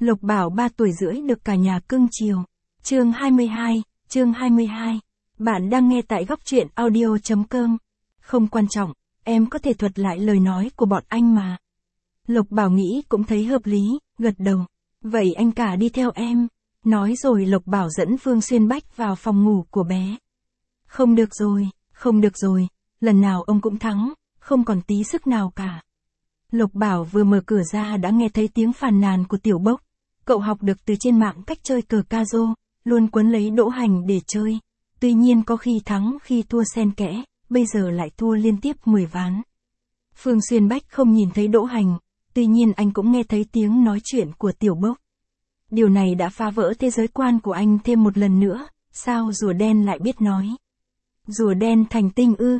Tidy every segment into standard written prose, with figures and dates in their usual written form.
Lộc Bảo 3 tuổi rưỡi được cả nhà cưng chiều. Chương 22. Bạn đang nghe tại góc truyện audio.com. Không quan trọng, em có thể thuật lại lời nói của bọn anh mà. Lộc Bảo nghĩ cũng thấy hợp lý, gật đầu. Vậy anh cả đi theo em. Nói rồi Lộc Bảo dẫn Phương Xuyên Bách vào phòng ngủ của bé. Không được rồi, lần nào ông cũng thắng, không còn tí sức nào cả. Lộc Bảo vừa mở cửa ra đã nghe thấy tiếng phàn nàn của Tiểu Bốc. Cậu học được từ trên mạng cách chơi cờ ca rô, luôn quấn lấy Đỗ Hành để chơi. Tuy nhiên có khi thắng khi thua xen kẽ, bây giờ lại thua liên tiếp 10 ván. Phương Xuyên Bách không nhìn thấy Đỗ Hành, tuy nhiên anh cũng nghe thấy tiếng nói chuyện của Tiểu Bốc. Điều này đã phá vỡ thế giới quan của anh thêm một lần nữa, sao rùa đen lại biết nói? Rùa đen thành tinh ư?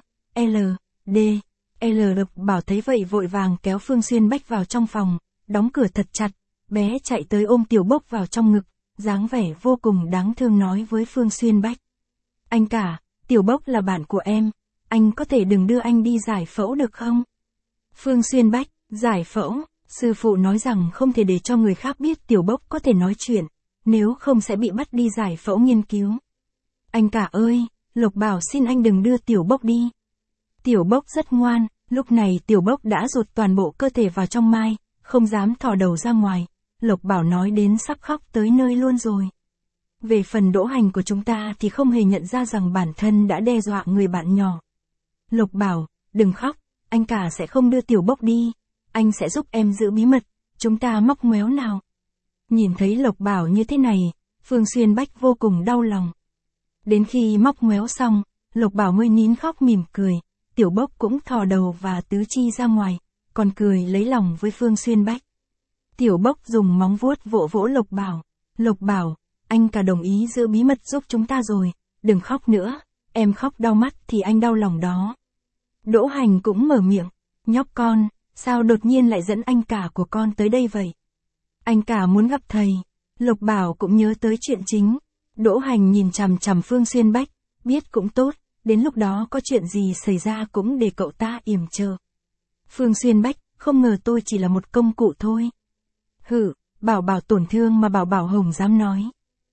Lộc Bảo thấy vậy vội vàng kéo Phương Xuyên Bách vào trong phòng, đóng cửa thật chặt, bé chạy tới ôm Tiểu Bốc vào trong ngực, dáng vẻ vô cùng đáng thương nói với Phương Xuyên Bách. Anh cả, Tiểu Bốc là bạn của em, anh có thể đừng đưa anh đi giải phẫu được không? Phương Xuyên Bách, giải phẫu, sư phụ nói rằng không thể để cho người khác biết Tiểu Bốc có thể nói chuyện, nếu không sẽ bị bắt đi giải phẫu nghiên cứu. Anh cả ơi, Lộc Bảo xin anh đừng đưa Tiểu Bốc đi. Tiểu Bốc rất ngoan, lúc này Tiểu Bốc đã rụt toàn bộ cơ thể vào trong mai, không dám thò đầu ra ngoài. Lộc Bảo nói đến sắp khóc tới nơi luôn rồi. Về phần Đỗ Hành của chúng ta thì không hề nhận ra rằng bản thân đã đe dọa người bạn nhỏ. Lộc Bảo, đừng khóc, anh cả sẽ không đưa Tiểu Bốc đi, anh sẽ giúp em giữ bí mật, chúng ta móc ngoéo nào. Nhìn thấy Lộc Bảo như thế này, Phương Xuyên Bách vô cùng đau lòng. Đến khi móc ngoéo xong, Lộc Bảo mới nín khóc mỉm cười, Tiểu Bốc cũng thò đầu và tứ chi ra ngoài, còn cười lấy lòng với Phương Xuyên Bách. Tiểu Bốc dùng móng vuốt vỗ vỗ Lộc Bảo. Lộc Bảo, anh cả đồng ý giữ bí mật giúp chúng ta rồi, đừng khóc nữa, em khóc đau mắt thì anh đau lòng đó. Đỗ Hành cũng mở miệng, nhóc con, sao đột nhiên lại dẫn anh cả của con tới đây vậy? Anh cả muốn gặp thầy. Lộc Bảo cũng nhớ tới chuyện chính. Đỗ Hành nhìn chằm chằm Phương Xuyên Bách, biết cũng tốt, đến lúc đó có chuyện gì xảy ra cũng để cậu ta yểm trợ. Phương Xuyên Bách, không ngờ tôi chỉ là một công cụ thôi. Bảo Bảo tổn thương mà Bảo Bảo Hồng dám nói.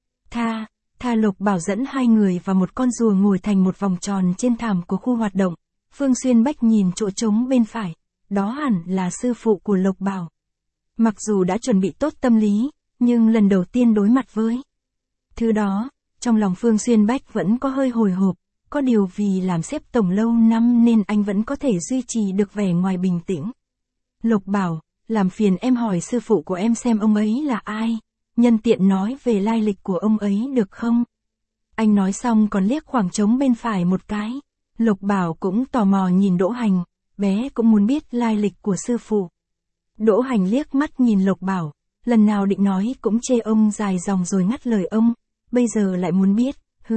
Tha Lộc Bảo dẫn hai người và một con rùa ngồi thành một vòng tròn trên thảm của khu hoạt động. Phương Xuyên Bách nhìn chỗ trống bên phải, đó hẳn là sư phụ của Lộc Bảo. Mặc dù đã chuẩn bị tốt tâm lý, nhưng lần đầu tiên đối mặt với thứ đó, trong lòng Phương Xuyên Bách vẫn có hơi hồi hộp, có điều vì làm xếp tổng lâu năm nên anh vẫn có thể duy trì được vẻ ngoài bình tĩnh. Lộc Bảo, làm phiền em hỏi sư phụ của em xem ông ấy là ai, nhân tiện nói về lai lịch của ông ấy được không? Anh nói xong còn liếc khoảng trống bên phải một cái. Lộc Bảo cũng tò mò nhìn Đỗ Hành, bé cũng muốn biết lai lịch của sư phụ. Đỗ Hành liếc mắt nhìn Lộc Bảo, lần nào định nói cũng chê ông dài dòng rồi ngắt lời ông, bây giờ lại muốn biết,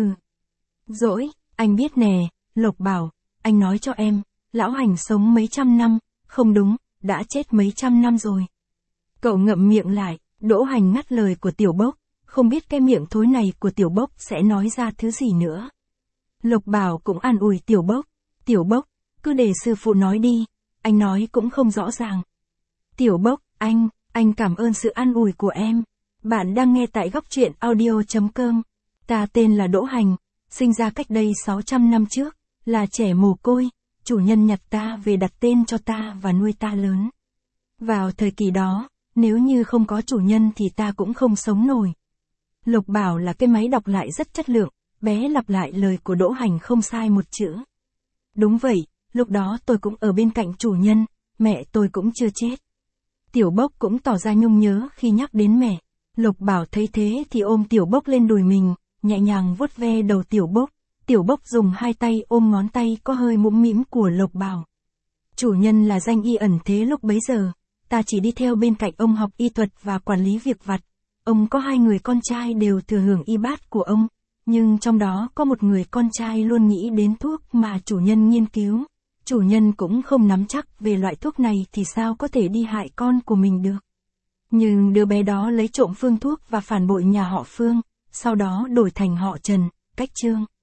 Dỗi, anh biết nè, Lộc Bảo, anh nói cho em, lão Hành sống mấy trăm năm, không đúng, đã chết mấy trăm năm rồi. Cậu ngậm miệng lại, Đỗ Hành ngắt lời của Tiểu Bốc, không biết cái miệng thối này của Tiểu Bốc sẽ nói ra thứ gì nữa. Lộc Bảo cũng an ủi Tiểu Bốc, cứ để sư phụ nói đi, anh nói cũng không rõ ràng. Tiểu Bốc, anh cảm ơn sự an ủi của em. Bạn đang nghe tại góc truyện audio.com. Ta tên là Đỗ Hành, sinh ra cách đây 600 năm trước, là trẻ mồ côi, chủ nhân nhặt ta về đặt tên cho ta và nuôi ta lớn. Vào thời kỳ đó, nếu như không có chủ nhân thì ta cũng không sống nổi. Lộc Bảo là cái máy đọc lại rất chất lượng, bé lặp lại lời của Đỗ Hành không sai một chữ. Đúng vậy, lúc đó tôi cũng ở bên cạnh chủ nhân, mẹ tôi cũng chưa chết. Tiểu Bốc cũng tỏ ra nhung nhớ khi nhắc đến mẹ. Lộc Bảo thấy thế thì ôm Tiểu Bốc lên đùi mình, nhẹ nhàng vuốt ve đầu Tiểu Bốc. Tiểu Bốc dùng hai tay ôm ngón tay có hơi mũm mĩm của Lộc Bảo. Chủ nhân là danh y ẩn thế lúc bấy giờ, ta chỉ đi theo bên cạnh ông học y thuật và quản lý việc vặt. Ông có hai người con trai đều thừa hưởng y bát của ông, nhưng trong đó có một người con trai luôn nghĩ đến thuốc mà chủ nhân nghiên cứu. Chủ nhân cũng không nắm chắc về loại thuốc này thì sao có thể đi hại con của mình được. Nhưng đứa bé đó lấy trộm phương thuốc và phản bội nhà họ Phương, sau đó đổi thành họ Trần, cách Trương.